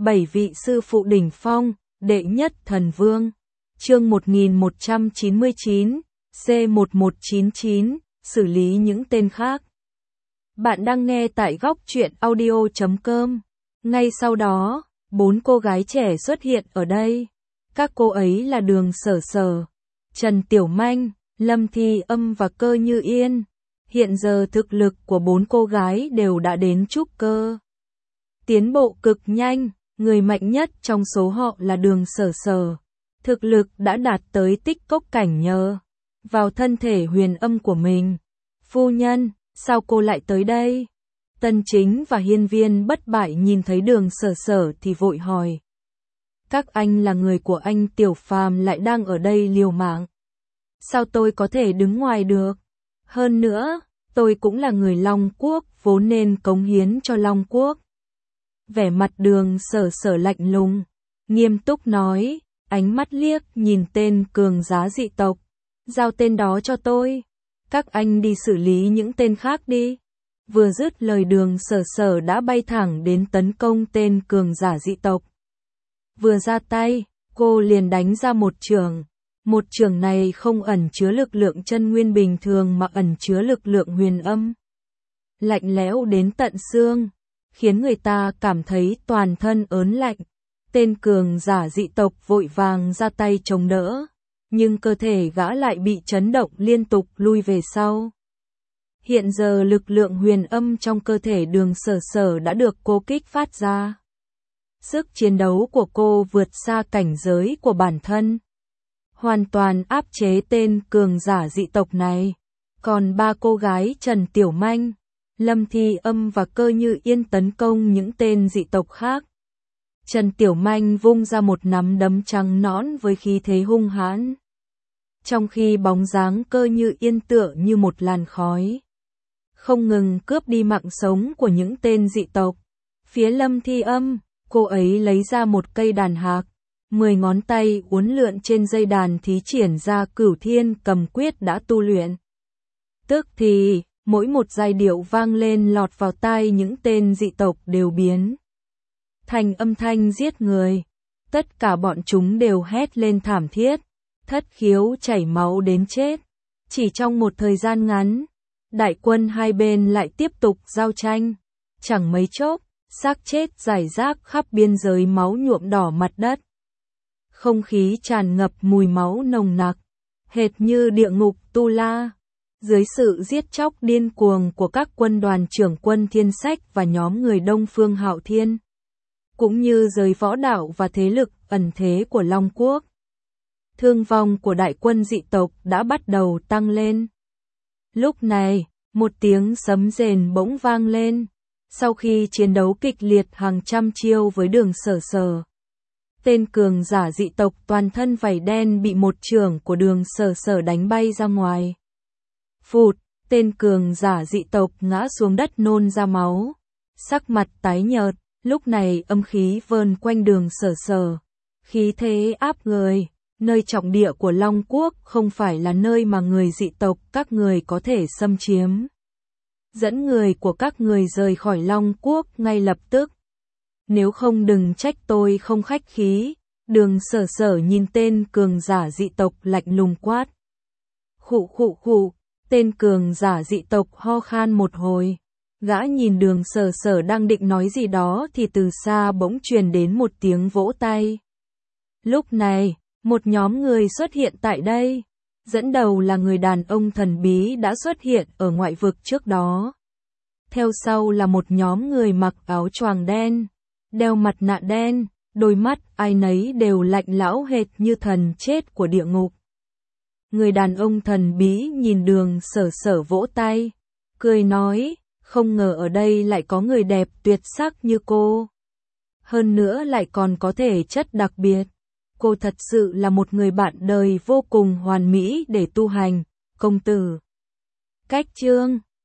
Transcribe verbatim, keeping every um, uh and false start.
bảy vị sư phụ đỉnh phong, đệ nhất thần vương. Chương một nghìn một trăm chín mươi chín, C một một chín chín, xử lý những tên khác. Bạn đang nghe tại góc truyện audio chấm com. Ngay sau đó, bốn cô gái trẻ xuất hiện ở đây. Các cô ấy là Đường Sở Sở, Trần Tiểu Manh, Lâm Thi Âm và Cơ Như Yên. Hiện giờ thực lực của bốn cô gái đều đã đến trúc cơ. Tiến bộ cực nhanh, người mạnh nhất trong số họ là Đường Sở Sở. Thực lực đã đạt tới tích cốc cảnh nhờ vào thân thể huyền âm của mình. Phu nhân, sao cô lại tới đây? Tân Chính và Hiên Viên Bất Bại nhìn thấy Đường Sở Sở thì vội hỏi. Các anh là người của anh Tiểu Phàm lại đang ở đây liều mạng. Sao tôi có thể đứng ngoài được? Hơn nữa, tôi cũng là người Long Quốc, vốn nên cống hiến cho Long Quốc. Vẻ mặt Đường Sở Sở lạnh lùng, nghiêm túc nói, ánh mắt liếc nhìn tên cường giá dị tộc. Giao tên đó cho tôi. Các anh đi xử lý những tên khác đi. Vừa dứt lời Đường Sở Sở đã bay thẳng đến tấn công tên cường giả dị tộc. Vừa ra tay, cô liền đánh ra một chưởng. Một chưởng này không ẩn chứa lực lượng chân nguyên bình thường mà ẩn chứa lực lượng huyền âm. Lạnh lẽo đến tận xương, khiến người ta cảm thấy toàn thân ớn lạnh. Tên cường giả dị tộc vội vàng ra tay chống đỡ, nhưng cơ thể gã lại bị chấn động liên tục lui về sau. Hiện giờ lực lượng huyền âm trong cơ thể Đường Sở Sở đã được cô kích phát ra. Sức chiến đấu của cô vượt xa cảnh giới của bản thân, hoàn toàn áp chế tên cường giả dị tộc này. Còn ba cô gái Trần Tiểu Manh, Lâm Thi Âm và Cơ Như Yên tấn công những tên dị tộc khác. Trần Tiểu Manh vung ra một nắm đấm trắng nõn với khí thế hung hãn, trong khi bóng dáng Cơ Như Yên tựa như một làn khói, không ngừng cướp đi mạng sống của những tên dị tộc. Phía Lâm Thi Âm, cô ấy lấy ra một cây đàn hạc, mười ngón tay uốn lượn trên dây đàn thí triển ra Cửu Thiên Cầm Quyết đã tu luyện. Tức thì, mỗi một giai điệu vang lên lọt vào tai những tên dị tộc đều biến thành âm thanh giết người. Tất cả bọn chúng đều hét lên thảm thiết, thất khiếu chảy máu đến chết. Chỉ trong một thời gian ngắn, đại quân hai bên lại tiếp tục giao tranh. Chẳng mấy chốc, xác chết rải rác khắp biên giới máu nhuộm đỏ mặt đất. Không khí tràn ngập mùi máu nồng nặc, hệt như địa ngục Tu La. Dưới sự giết chóc điên cuồng của các quân đoàn trưởng quân Thiên Sách và nhóm người Đông Phương Hạo Thiên, cũng như giới võ đạo và thế lực ẩn thế của Long Quốc, thương vong của đại quân dị tộc đã bắt đầu tăng lên. Lúc này, một tiếng sấm rền bỗng vang lên. Sau khi chiến đấu kịch liệt hàng trăm chiêu với Đường Sở Sở, tên cường giả dị tộc toàn thân vảy đen bị một chưởng của Đường Sở Sở đánh bay ra ngoài. Phụt, tên cường giả dị tộc ngã xuống đất nôn ra máu, sắc mặt tái nhợt. Lúc này âm khí vờn quanh Đường Sở Sở, khí thế áp người. Nơi trọng địa của Long Quốc không phải là nơi mà người dị tộc các người có thể xâm chiếm. Dẫn người của các người rời khỏi Long Quốc ngay lập tức. Nếu không đừng trách tôi không khách khí. Đường Sở Sở nhìn tên cường giả dị tộc lạnh lùng quát. Khụ khụ khụ, tên cường giả dị tộc ho khan một hồi. Gã nhìn Đường Sở Sở đang định nói gì đó thì từ xa bỗng truyền đến một tiếng vỗ tay. Lúc này, một nhóm người xuất hiện tại đây. Dẫn đầu là người đàn ông thần bí đã xuất hiện ở ngoại vực trước đó. Theo sau là một nhóm người mặc áo choàng đen, đeo mặt nạ đen, đôi mắt ai nấy đều lạnh lẽo hệt như thần chết của địa ngục. Người đàn ông thần bí nhìn Đường Sở Sở vỗ tay, cười nói, không ngờ ở đây lại có người đẹp tuyệt sắc như cô. Hơn nữa lại còn có thể chất đặc biệt. Cô thật sự là một người bạn đời vô cùng hoàn mỹ để tu hành, công tử. Cách chương